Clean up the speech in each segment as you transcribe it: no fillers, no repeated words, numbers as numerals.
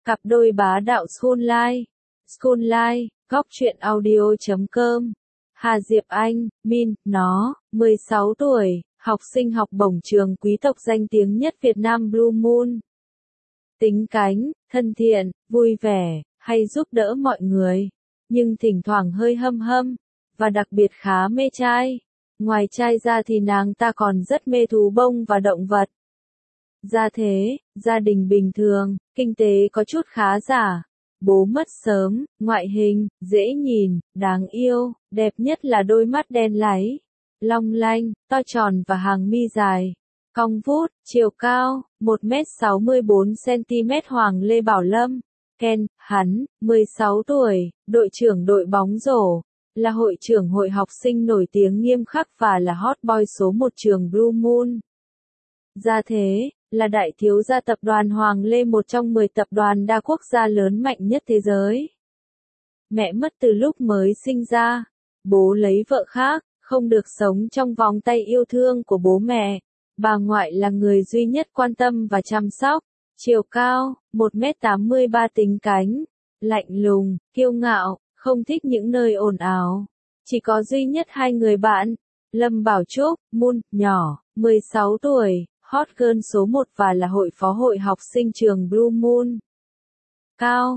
Cặp đôi bá đạo Schoollife. Schoollife, góc truyện audio.com. Hà Diệp Anh, Min, nó, 16 tuổi, học sinh học bổng trường quý tộc danh tiếng nhất Việt Nam Blue Moon. Tính cánh, thân thiện, vui vẻ, hay giúp đỡ mọi người, nhưng thỉnh thoảng hơi hâm hâm, và đặc biệt khá mê trai. Ngoài trai ra thì nàng ta còn rất mê thú bông và động vật. Gia thế, gia đình bình thường, kinh tế có chút khá giả. Bố mất sớm, ngoại hình, dễ nhìn, đáng yêu, đẹp nhất là đôi mắt đen láy, long lanh, to tròn và hàng mi dài, cong vút, chiều cao, 1m64cm Hoàng Lê Bảo Lâm. Ken, hắn, 16 tuổi, đội trưởng đội bóng rổ, là hội trưởng hội học sinh nổi tiếng nghiêm khắc và là hot boy số 1 trường Blue Moon. Gia thế, là đại thiếu gia tập đoàn Hoàng Lê, một trong 10 tập đoàn đa quốc gia lớn mạnh nhất thế giới. Mẹ mất từ lúc mới sinh ra, bố lấy vợ khác, không được sống trong vòng tay yêu thương của bố mẹ. Bà ngoại là người duy nhất quan tâm và chăm sóc. Chiều cao, 1m83, tính cánh, lạnh lùng, kiêu ngạo, không thích những nơi ồn ào. Chỉ có duy nhất hai người bạn, Lâm Bảo Trúc, Moon, nhỏ, 16 tuổi, hot girl số 1 và là hội phó hội học sinh trường Blue Moon. Cao,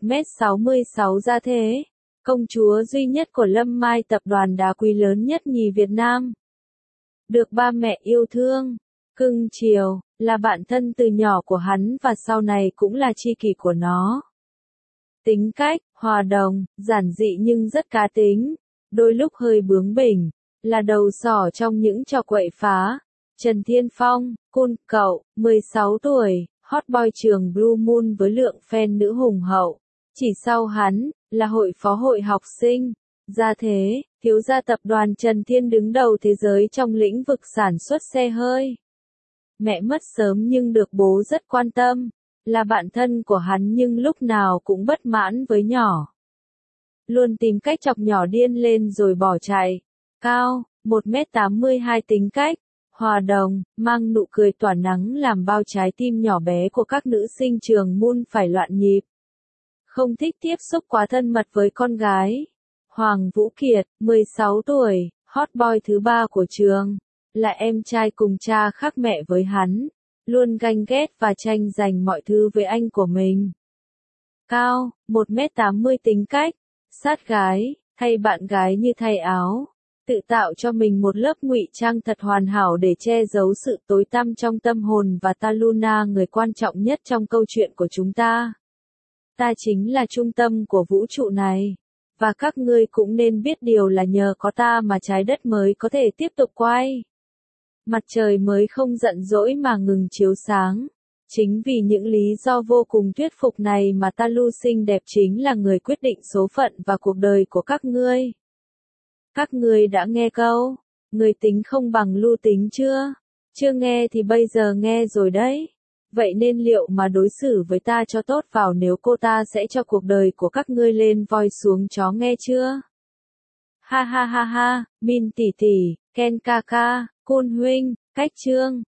1m66, gia thế, công chúa duy nhất của Lâm Mai, tập đoàn đá quý lớn nhất nhì Việt Nam. Được ba mẹ yêu thương, cưng chiều, là bạn thân từ nhỏ của hắn và sau này cũng là tri kỷ của nó. Tính cách, hòa đồng, giản dị nhưng rất cá tính, đôi lúc hơi bướng bỉnh, là đầu sỏ trong những trò quậy phá. Trần Thiên Phong, cool cậu, 16 tuổi, hot boy trường Blue Moon với lượng fan nữ hùng hậu. Chỉ sau hắn, là hội phó hội học sinh. Gia thế, thiếu gia tập đoàn Trần Thiên đứng đầu thế giới trong lĩnh vực sản xuất xe hơi. Mẹ mất sớm nhưng được bố rất quan tâm, là bạn thân của hắn nhưng lúc nào cũng bất mãn với nhỏ. Luôn tìm cách chọc nhỏ điên lên rồi bỏ chạy. Cao, 1m82, tính cách, hòa đồng, mang nụ cười tỏa nắng làm bao trái tim nhỏ bé của các nữ sinh trường Moon phải loạn nhịp. Không thích tiếp xúc quá thân mật với con gái. Hoàng Vũ Kiệt, 16 tuổi, hot boy thứ 3 của trường, là em trai cùng cha khác mẹ với hắn, luôn ganh ghét và tranh giành mọi thứ với anh của mình. Cao, 1m80, tính cách, sát gái, thay bạn gái như thay áo, tự tạo cho mình một lớp ngụy trang thật hoàn hảo để che giấu sự tối tăm trong tâm hồn và ta. Luna, người quan trọng nhất trong câu chuyện của chúng ta. Ta chính là trung tâm của vũ trụ này. Và các ngươi cũng nên biết điều là nhờ có ta mà trái đất mới có thể tiếp tục quay. Mặt trời mới không giận dỗi mà ngừng chiếu sáng. Chính vì những lý do vô cùng thuyết phục này mà ta Lu xinh đẹp chính là người quyết định số phận và cuộc đời của các ngươi. Các ngươi đã nghe câu, người tính không bằng Lu tính chưa? Chưa nghe thì bây giờ nghe rồi đấy. Vậy nên liệu mà đối xử với ta cho tốt vào, nếu cô ta sẽ cho cuộc đời của các ngươi lên voi xuống chó, nghe chưa? Ha ha ha ha, Min tỷ tỷ, Ken ca ca, Kun huynh, Cách Trương.